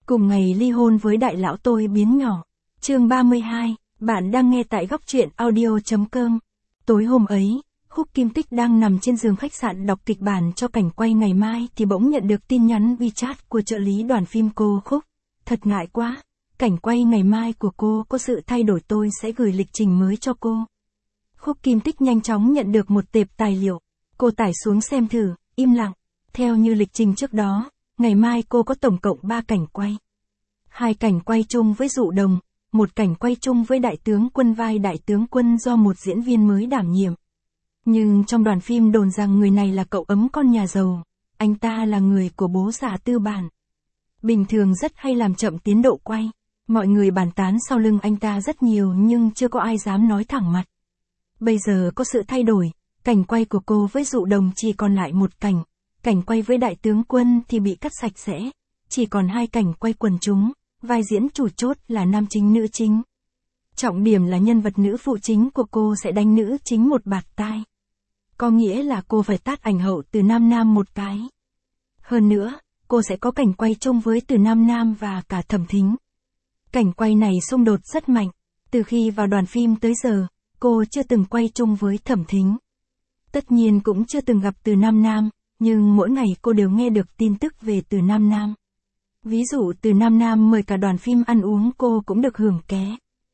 Cùng ngày ly hôn với đại lão tôi biến nhỏ. Chương 32, bạn đang nghe tại góc truyện audio.com. Tối hôm ấy, Khúc Kim Tích đang nằm trên giường khách sạn đọc kịch bản cho cảnh quay ngày mai thì bỗng nhận được tin nhắn WeChat của trợ lý đoàn phim cô Khúc. Thật ngại quá, cảnh quay ngày mai của cô có sự thay đổi, tôi sẽ gửi lịch trình mới cho cô. Khúc Kim Tích nhanh chóng nhận được một tệp tài liệu. Cô tải xuống xem thử, im lặng. Theo như lịch trình trước đó, ngày mai cô có tổng cộng 3 cảnh quay. 2 cảnh quay chung với Dụ Đồng, 1 cảnh quay chung với Đại tướng Quân, vai Đại tướng Quân do một diễn viên mới đảm nhiệm. Nhưng trong đoàn phim đồn rằng người này là cậu ấm con nhà giàu, anh ta là người của bố già tư bản. Bình thường rất hay làm chậm tiến độ quay, mọi người bàn tán sau lưng anh ta rất nhiều nhưng chưa có ai dám nói thẳng mặt. Bây giờ có sự thay đổi, cảnh quay của cô với Dụ Đồng chỉ còn lại 1 cảnh, cảnh quay với Đại tướng Quân thì bị cắt sạch sẽ, chỉ còn 2 cảnh quay quần chúng, vai diễn chủ chốt là nam chính nữ chính. Trọng điểm là nhân vật nữ phụ chính của cô sẽ đánh nữ chính một bạt tai. Có nghĩa là cô phải tát ảnh hậu Từ Nam Nam một cái. Hơn nữa, cô sẽ có cảnh quay chung với Từ Nam Nam và cả Thẩm Thính. Cảnh quay này xung đột rất mạnh, từ khi vào đoàn phim tới giờ, cô chưa từng quay chung với Thẩm Thính. Tất nhiên cũng chưa từng gặp Từ Nam Nam, nhưng mỗi ngày cô đều nghe được tin tức về Từ Nam Nam. Ví dụ Từ Nam Nam mời cả đoàn phim ăn uống cô cũng được hưởng ké.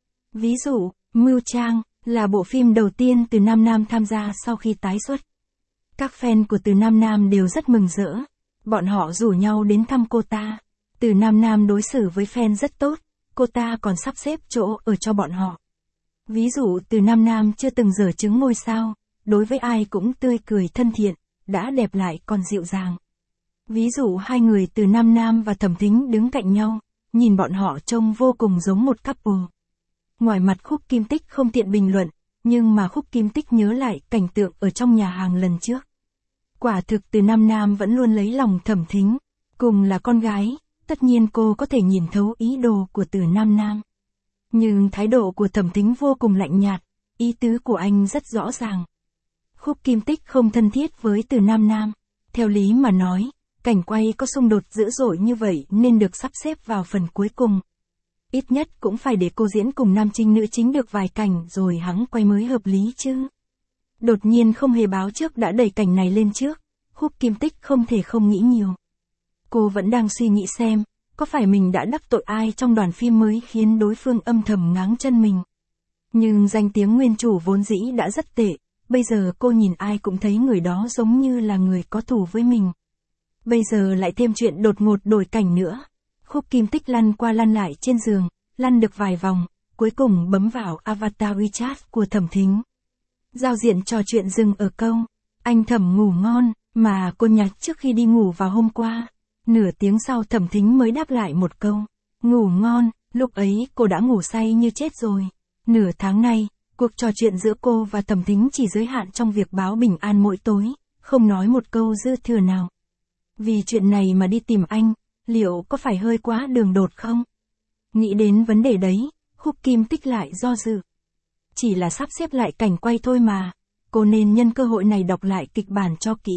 Ví dụ, Mưu Trang, là bộ phim đầu tiên Từ Nam Nam tham gia sau khi tái xuất. Các fan của Từ Nam Nam đều rất mừng rỡ. Bọn họ rủ nhau đến thăm cô ta. Từ Nam Nam đối xử với fan rất tốt, cô ta còn sắp xếp chỗ ở cho bọn họ. Ví dụ Từ Nam Nam chưa từng dở chứng ngôi sao, đối với ai cũng tươi cười thân thiện, đã đẹp lại còn dịu dàng. Ví dụ 2 người Từ Nam Nam và Thẩm Thính đứng cạnh nhau, nhìn bọn họ trông vô cùng giống một couple. Ngoài mặt Khúc Kim Tích không tiện bình luận, nhưng mà Khúc Kim Tích nhớ lại cảnh tượng ở trong nhà hàng lần trước. Quả thực Từ Nam Nam vẫn luôn lấy lòng Thẩm Thính, cùng là con gái, tất nhiên cô có thể nhìn thấu ý đồ của Từ Nam Nam. Nhưng thái độ của Thẩm Thính vô cùng lạnh nhạt, ý tứ của anh rất rõ ràng. Khúc Kim Tích không thân thiết với Từ Nam Nam. Theo lý mà nói, cảnh quay có xung đột dữ dội như vậy nên được sắp xếp vào phần cuối cùng. Ít nhất cũng phải để cô diễn cùng nam chính nữ chính được vài cảnh rồi hẵng quay mới hợp lý chứ. Đột nhiên không hề báo trước đã đẩy cảnh này lên trước, Khúc Kim Tích không thể không nghĩ nhiều. Cô vẫn đang suy nghĩ xem, có phải mình đã đắc tội ai trong đoàn phim mới khiến đối phương âm thầm ngáng chân mình. Nhưng danh tiếng nguyên chủ vốn dĩ đã rất tệ, bây giờ cô nhìn ai cũng thấy người đó giống như là người có thù với mình. Bây giờ lại thêm chuyện đột ngột đổi cảnh nữa. Khúc Kim Tích lăn qua lăn lại trên giường, lăn được vài vòng, cuối cùng bấm vào avatar WeChat của Thẩm Thính. Giao diện trò chuyện dừng ở câu, anh Thẩm ngủ ngon, mà cô nhặt trước khi đi ngủ vào hôm qua. Nửa tiếng sau Thẩm Thính mới đáp lại một câu, ngủ ngon, lúc ấy cô đã ngủ say như chết rồi. Nửa tháng nay, cuộc trò chuyện giữa cô và Thẩm Thính chỉ giới hạn trong việc báo bình an mỗi tối, không nói một câu dư thừa nào. Vì chuyện này mà đi tìm anh, liệu có phải hơi quá đường đột không? Nghĩ đến vấn đề đấy, Khúc Kim Tích lại do dự. Chỉ là sắp xếp lại cảnh quay thôi mà, cô nên nhân cơ hội này đọc lại kịch bản cho kỹ.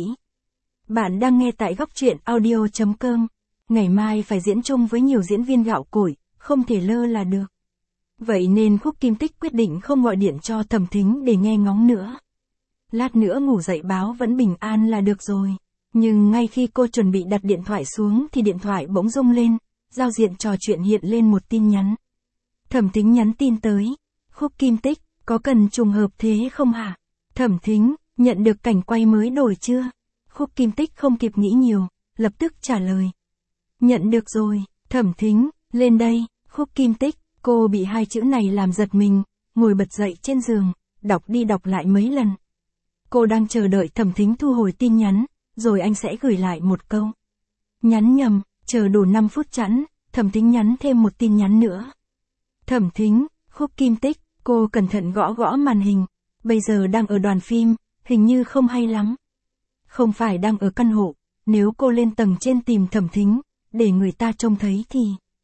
Bạn đang nghe tại góc truyện audio.com. Ngày mai phải diễn chung với nhiều diễn viên gạo cội, không thể lơ là được. Vậy nên Khúc Kim Tích quyết định không gọi điện cho Thẩm Thính để nghe ngóng nữa. Lát nữa ngủ dậy báo vẫn bình an là được rồi. Nhưng ngay khi cô chuẩn bị đặt điện thoại xuống thì điện thoại bỗng rung lên, giao diện trò chuyện hiện lên một tin nhắn. Thẩm Thính nhắn tin tới, Khúc Kim Tích, có cần trùng hợp thế không hả? Thẩm Thính, nhận được cảnh quay mới đổi chưa? Khúc Kim Tích không kịp nghĩ nhiều, lập tức trả lời. Nhận được rồi, Thẩm Thính, lên đây. Khúc Kim Tích, cô bị 2 chữ này làm giật mình, ngồi bật dậy trên giường, đọc đi đọc lại mấy lần. Cô đang chờ đợi Thẩm Thính thu hồi tin nhắn, rồi anh sẽ gửi lại một câu. Nhắn nhầm, chờ đủ 5 phút chẵn, Thẩm Thính nhắn thêm một tin nhắn nữa. Thẩm Thính, Khúc Kim Tích, cô cẩn thận gõ gõ màn hình, bây giờ đang ở đoàn phim, hình như không hay lắm. Không phải đang ở căn hộ, nếu cô lên tầng trên tìm Thẩm Thính, để người ta trông thấy thì...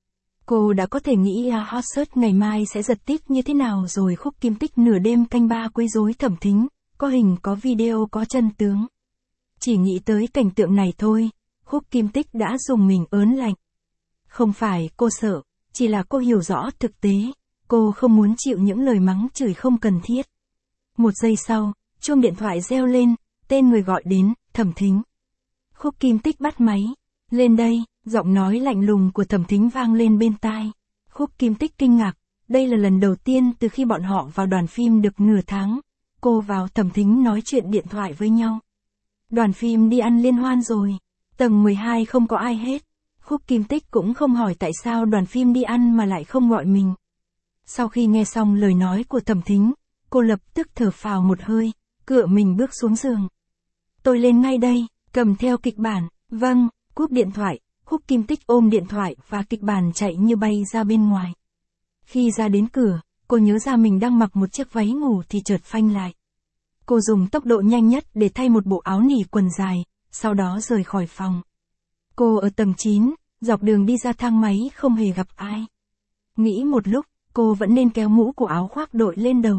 Cô đã có thể nghĩ hot search ngày mai sẽ giật tít như thế nào rồi. Khúc Kim Tích nửa đêm canh 3 quấy rối Thẩm Thính, có hình có video có chân tướng. Chỉ nghĩ tới cảnh tượng này thôi, Khúc Kim Tích đã dùng mình ớn lạnh. Không phải cô sợ, chỉ là cô hiểu rõ thực tế, cô không muốn chịu những lời mắng chửi không cần thiết. Một giây sau, chuông điện thoại reo lên, tên người gọi đến, Thẩm Thính. Khúc Kim Tích bắt máy. Lên đây, giọng nói lạnh lùng của Thẩm Thính vang lên bên tai. Khúc Kim Tích kinh ngạc, đây là lần đầu tiên từ khi bọn họ vào đoàn phim được nửa tháng. Cô vào Thẩm Thính nói chuyện điện thoại với nhau. Đoàn phim đi ăn liên hoan rồi. Tầng 12 không có ai hết. Khúc Kim Tích cũng không hỏi tại sao đoàn phim đi ăn mà lại không gọi mình. Sau khi nghe xong lời nói của Thẩm Thính, cô lập tức thở phào một hơi, cựa mình bước xuống giường. Tôi lên ngay đây, cầm theo kịch bản. Vâng, cúp điện thoại, Khúc Kim Tích ôm điện thoại và kịch bản chạy như bay ra bên ngoài. Khi ra đến cửa, cô nhớ ra mình đang mặc một chiếc váy ngủ thì chợt phanh lại. Cô dùng tốc độ nhanh nhất để thay một bộ áo nỉ quần dài, sau đó rời khỏi phòng. Cô ở tầng 9, dọc đường đi ra thang máy không hề gặp ai. Nghĩ một lúc, cô vẫn nên kéo mũ của áo khoác đội lên đầu.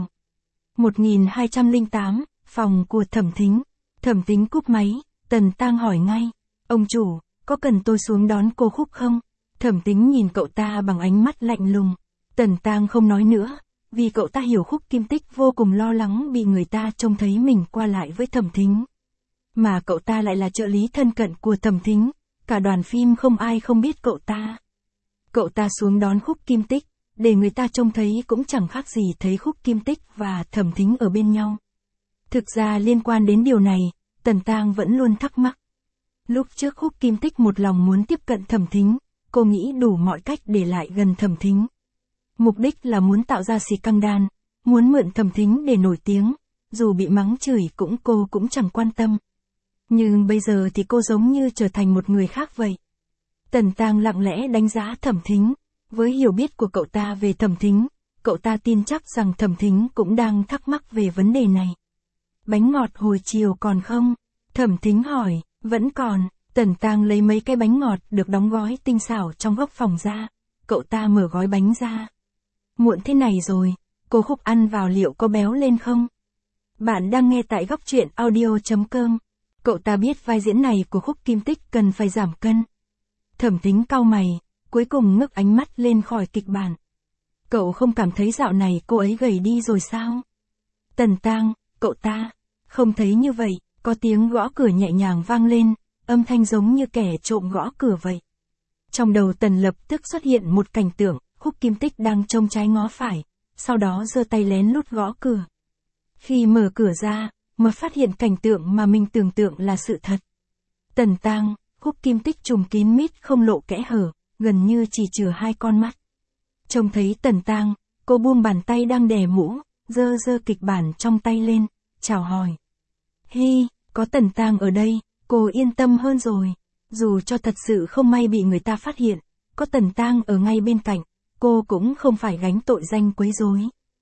1208, phòng của Thẩm Thính. Thẩm Thính cúp máy, Tần Tang hỏi ngay. Ông chủ, có cần tôi xuống đón cô Khúc không? Thẩm Thính nhìn cậu ta bằng ánh mắt lạnh lùng. Tần Tang không nói nữa, vì cậu ta hiểu Khúc Kim Tích vô cùng lo lắng bị người ta trông thấy mình qua lại với Thẩm Thính. Mà cậu ta lại là trợ lý thân cận của Thẩm Thính, cả đoàn phim không ai không biết cậu ta. Cậu ta xuống đón Khúc Kim Tích, để người ta trông thấy cũng chẳng khác gì thấy Khúc Kim Tích và Thẩm Thính ở bên nhau. Thực ra liên quan đến điều này, Tần Tang vẫn luôn thắc mắc. Lúc trước Khúc Kim Tích một lòng muốn tiếp cận Thẩm Thính, cô nghĩ đủ mọi cách để lại gần Thẩm Thính. Mục đích là muốn tạo ra scandal, muốn mượn Thẩm Thính để nổi tiếng, dù bị mắng chửi cô cũng chẳng quan tâm. Nhưng bây giờ thì cô giống như trở thành một người khác vậy. Tần Tang lặng lẽ đánh giá Thẩm Thính, với hiểu biết của cậu ta về Thẩm Thính, cậu ta tin chắc rằng Thẩm Thính cũng đang thắc mắc về vấn đề này. Bánh ngọt hồi chiều còn không? Thẩm Thính hỏi. Vẫn còn. Tần Tang lấy mấy cái bánh ngọt được đóng gói tinh xảo trong góc phòng ra. Cậu ta mở gói bánh ra. Muộn thế này rồi, cô Khúc ăn vào liệu có béo lên không? Bạn đang nghe tại góc truyện audio.com. Cậu ta biết vai diễn này của Khúc Kim Tích cần phải giảm cân. Thẩm Thính cau mày, cuối cùng ngước ánh mắt lên khỏi kịch bản. Cậu không cảm thấy dạo này cô ấy gầy đi rồi sao? Tần Tang, cậu ta, không thấy như vậy. Có tiếng gõ cửa nhẹ nhàng vang lên, âm thanh giống như kẻ trộm gõ cửa vậy. Trong đầu Tần lập tức xuất hiện một cảnh tượng, Khúc Kim Tích đang trông trái ngó phải, sau đó giơ tay lén lút gõ cửa. Khi mở cửa ra, mới phát hiện cảnh tượng mà mình tưởng tượng là sự thật. Tần Tang, Khúc Kim Tích trùm kín mít không lộ kẽ hở, gần như chỉ chừa hai con mắt. Trông thấy Tần Tang, cô buông bàn tay đang đè mũ, giơ kịch bản trong tay lên, chào hỏi. Hi, có Tần Tang ở đây, cô yên tâm hơn rồi. Dù cho thật sự không may bị người ta phát hiện, có Tần Tang ở ngay bên cạnh, cô cũng không phải gánh tội danh quấy rối.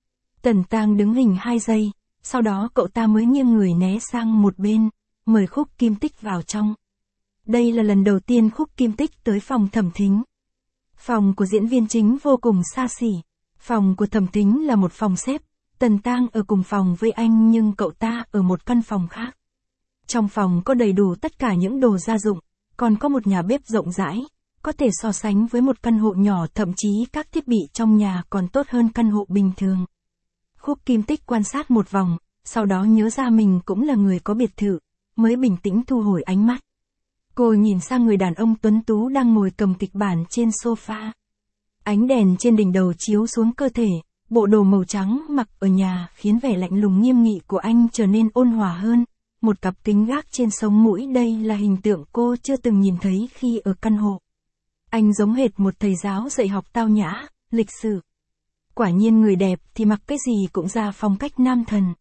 Tần Tang đứng hình 2 giây, sau đó cậu ta mới nghiêng người né sang một bên, mời Khúc Kim Tích vào trong. Đây là lần đầu tiên Khúc Kim Tích tới phòng Thẩm Thính. Phòng của diễn viên chính vô cùng xa xỉ. Phòng của Thẩm Thính là một phòng xếp. Tần Tang ở cùng phòng với anh nhưng cậu ta ở một căn phòng khác. Trong phòng có đầy đủ tất cả những đồ gia dụng, còn có một nhà bếp rộng rãi, có thể so sánh với một căn hộ nhỏ, thậm chí các thiết bị trong nhà còn tốt hơn căn hộ bình thường. Khúc Kim Tích quan sát một vòng, sau đó nhớ ra mình cũng là người có biệt thự, mới bình tĩnh thu hồi ánh mắt. Cô nhìn sang người đàn ông tuấn tú đang ngồi cầm kịch bản trên sofa. Ánh đèn trên đỉnh đầu chiếu xuống cơ thể, bộ đồ màu trắng mặc ở nhà khiến vẻ lạnh lùng nghiêm nghị của anh trở nên ôn hòa hơn. Một cặp kính gác trên sống mũi, đây là hình tượng cô chưa từng nhìn thấy khi ở căn hộ. Anh giống hệt một thầy giáo dạy học tao nhã, lịch sự. Quả nhiên người đẹp thì mặc cái gì cũng ra phong cách nam thần.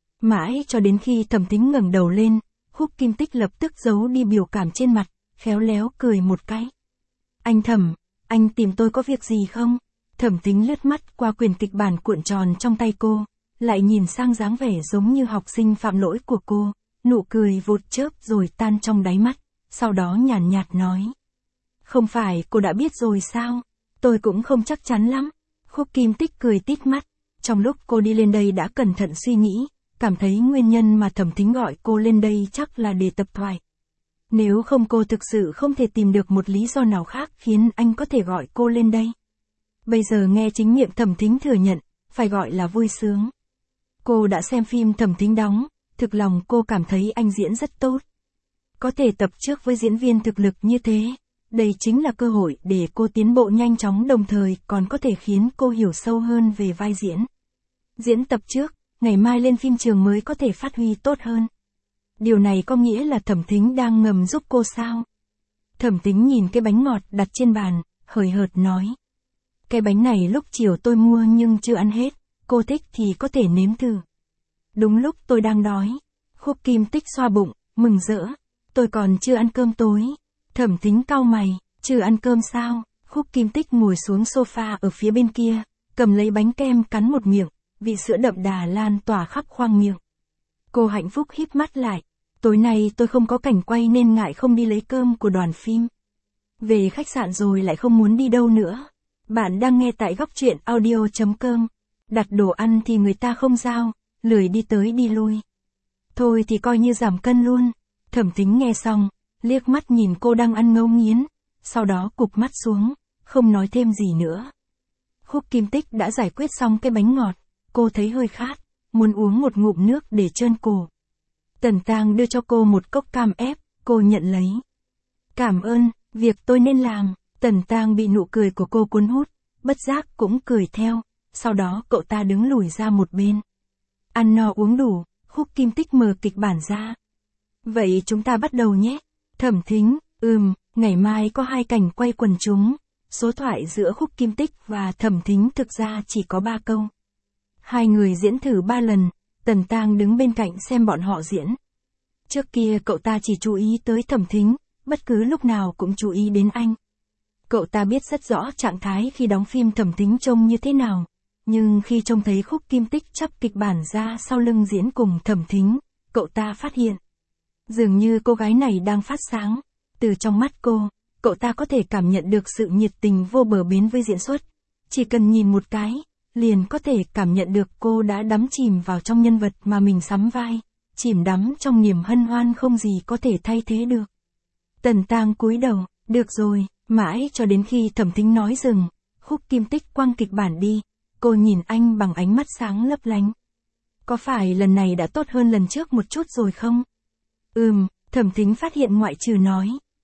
Mãi cho đến khi Thẩm Thính ngẩng đầu lên, Khúc Kim Tích lập tức giấu đi biểu cảm trên mặt, khéo léo cười một cái. Anh Thẩm, anh tìm tôi có việc gì không? Thẩm Thính lướt mắt qua quyển kịch bản cuộn tròn trong tay cô, lại nhìn sang dáng vẻ giống như học sinh phạm lỗi của cô, nụ cười vụt chớp rồi tan trong đáy mắt, sau đó nhàn nhạt nói. Không phải cô đã biết rồi sao? Tôi cũng không chắc chắn lắm. Khúc Kim Tích cười tít mắt, trong lúc cô đi lên đây đã cẩn thận suy nghĩ, cảm thấy nguyên nhân mà Thẩm Thính gọi cô lên đây chắc là để tập thoại. Nếu không cô thực sự không thể tìm được một lý do nào khác khiến anh có thể gọi cô lên đây. Bây giờ nghe chính miệng Thẩm Thính thừa nhận, phải gọi là vui sướng. Cô đã xem phim Thẩm Thính đóng, thực lòng cô cảm thấy anh diễn rất tốt. Có thể tập trước với diễn viên thực lực như thế, đây chính là cơ hội để cô tiến bộ nhanh chóng, đồng thời còn có thể khiến cô hiểu sâu hơn về vai diễn. Diễn tập trước, ngày mai lên phim trường mới có thể phát huy tốt hơn. Điều này có nghĩa là Thẩm Thính đang ngầm giúp cô sao? Thẩm Thính nhìn cái bánh ngọt đặt trên bàn, hời hợt nói. Cái bánh này lúc chiều tôi mua nhưng chưa ăn hết, cô thích thì có thể nếm thử. Đúng lúc tôi đang đói. Khúc Kim Tích xoa bụng, mừng rỡ. Tôi còn chưa ăn cơm tối. Thẩm Thính cau mày, chưa ăn cơm sao? Khúc Kim Tích ngồi xuống sofa ở phía bên kia, cầm lấy bánh kem cắn một miệng, vị sữa đậm đà lan tỏa khắp khoang miệng. Cô hạnh phúc híp mắt lại. Tối nay tôi không có cảnh quay nên ngại không đi lấy cơm của đoàn phim. Về khách sạn rồi lại không muốn đi đâu nữa. Bạn đang nghe tại góc truyện audio.com. Đặt đồ ăn thì người ta không giao, lười đi tới đi lui. Thôi thì coi như giảm cân luôn. Thẩm Thính nghe xong, liếc mắt nhìn cô đang ăn ngấu nghiến, sau đó cụp mắt xuống, không nói thêm gì nữa. Khúc Kim Tích đã giải quyết xong cái bánh ngọt, cô thấy hơi khát, muốn uống một ngụm nước để trơn cổ. Tần Tang đưa cho cô một cốc cam ép, cô nhận lấy. Cảm ơn, việc tôi nên làm. Tần Tang bị nụ cười của cô cuốn hút, bất giác cũng cười theo, sau đó cậu ta đứng lùi ra một bên. Ăn no uống đủ, Khúc Kim Tích mở kịch bản ra. Vậy chúng ta bắt đầu nhé. Thẩm Thính, ngày mai có 2 cảnh quay quần chúng. Số thoại giữa Khúc Kim Tích và Thẩm Thính thực ra chỉ có 3 câu. 2 người diễn thử 3 lần, Tần Tang đứng bên cạnh xem bọn họ diễn. Trước kia cậu ta chỉ chú ý tới Thẩm Thính, bất cứ lúc nào cũng chú ý đến anh. Cậu ta biết rất rõ trạng thái khi đóng phim Thẩm Thính trông như thế nào, nhưng khi trông thấy Khúc Kim Tích chắp kịch bản ra sau lưng diễn cùng Thẩm Thính, cậu ta phát hiện. Dường như cô gái này đang phát sáng, từ trong mắt cô, cậu ta có thể cảm nhận được sự nhiệt tình vô bờ bến với diễn xuất. Chỉ cần nhìn một cái, liền có thể cảm nhận được cô đã đắm chìm vào trong nhân vật mà mình sắm vai, chìm đắm trong niềm hân hoan không gì có thể thay thế được. Tần Tang cúi đầu, được rồi, mãi cho đến khi Thẩm Thính nói dừng, Khúc Kim Tích quăng kịch bản đi, cô nhìn anh bằng ánh mắt sáng lấp lánh. Có phải lần này đã tốt hơn lần trước một chút rồi không? Thẩm Thính phát hiện ngoại trừ nói.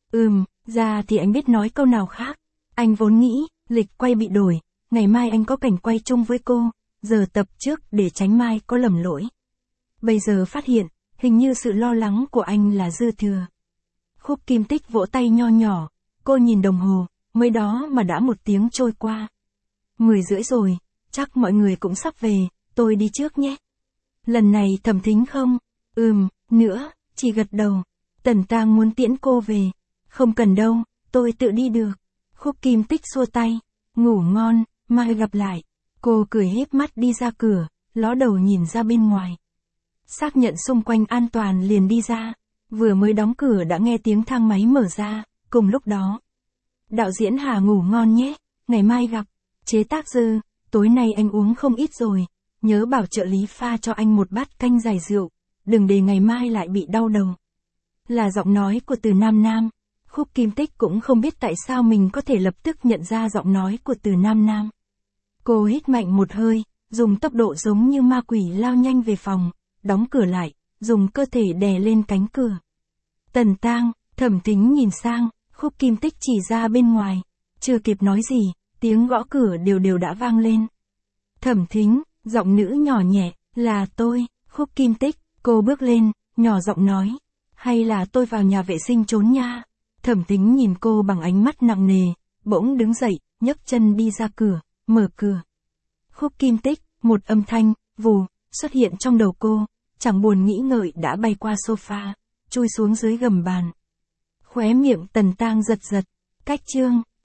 Ra thì anh biết nói câu nào khác. Anh vốn nghĩ, lịch quay bị đổi, ngày mai anh có cảnh quay chung với cô, giờ tập trước để tránh mai có lầm lỗi. Bây giờ phát hiện, hình như sự lo lắng của anh là dư thừa. Khúc Kim Tích vỗ tay nho nhỏ, cô nhìn đồng hồ, mới đó mà đã 1 tiếng trôi qua. 10:30 rồi, chắc mọi người cũng sắp về, tôi đi trước nhé. Lần này Thẩm Thính không? Nữa, chỉ gật đầu. Tần Tang muốn tiễn cô về. Không cần đâu, tôi tự đi được. Khúc Kim Tích xua tay. Ngủ ngon, mai gặp lại. Cô cười híp mắt đi ra cửa, ló đầu nhìn ra bên ngoài. Xác nhận xung quanh an toàn liền đi ra. Vừa mới đóng cửa đã nghe tiếng thang máy mở ra, cùng lúc đó. Đạo diễn Hà ngủ ngon nhé, ngày mai gặp. Chế tác Dư, tối nay anh uống không ít rồi, nhớ bảo trợ lý pha cho anh một bát canh giải rượu, đừng để ngày mai lại bị đau đầu. Là giọng nói của Từ Nam Nam. Khúc Kim Tích cũng không biết tại sao mình có thể lập tức nhận ra giọng nói của Từ Nam Nam. Cô hít mạnh một hơi, dùng tốc độ giống như ma quỷ lao nhanh về phòng, đóng cửa lại, dùng cơ thể đè lên cánh cửa. Tần Tang, Thẩm Thính nhìn sang, Khúc Kim Tích chỉ ra bên ngoài. Chưa kịp nói gì, tiếng gõ cửa đều đều đã vang lên. Thẩm Thính, giọng nữ nhỏ nhẹ, là tôi. Khúc Kim Tích, cô bước lên, nhỏ giọng nói. Hay là tôi vào nhà vệ sinh trốn nha. Thẩm Thính nhìn cô bằng ánh mắt nặng nề, bỗng đứng dậy, nhấc chân đi ra cửa, mở cửa. Khúc Kim Tích, một âm thanh, vù, xuất hiện trong đầu cô, chẳng buồn nghĩ ngợi đã bay qua sofa, chui xuống dưới gầm bàn. Khóe miệng Tần Tang giật giật, cách chương.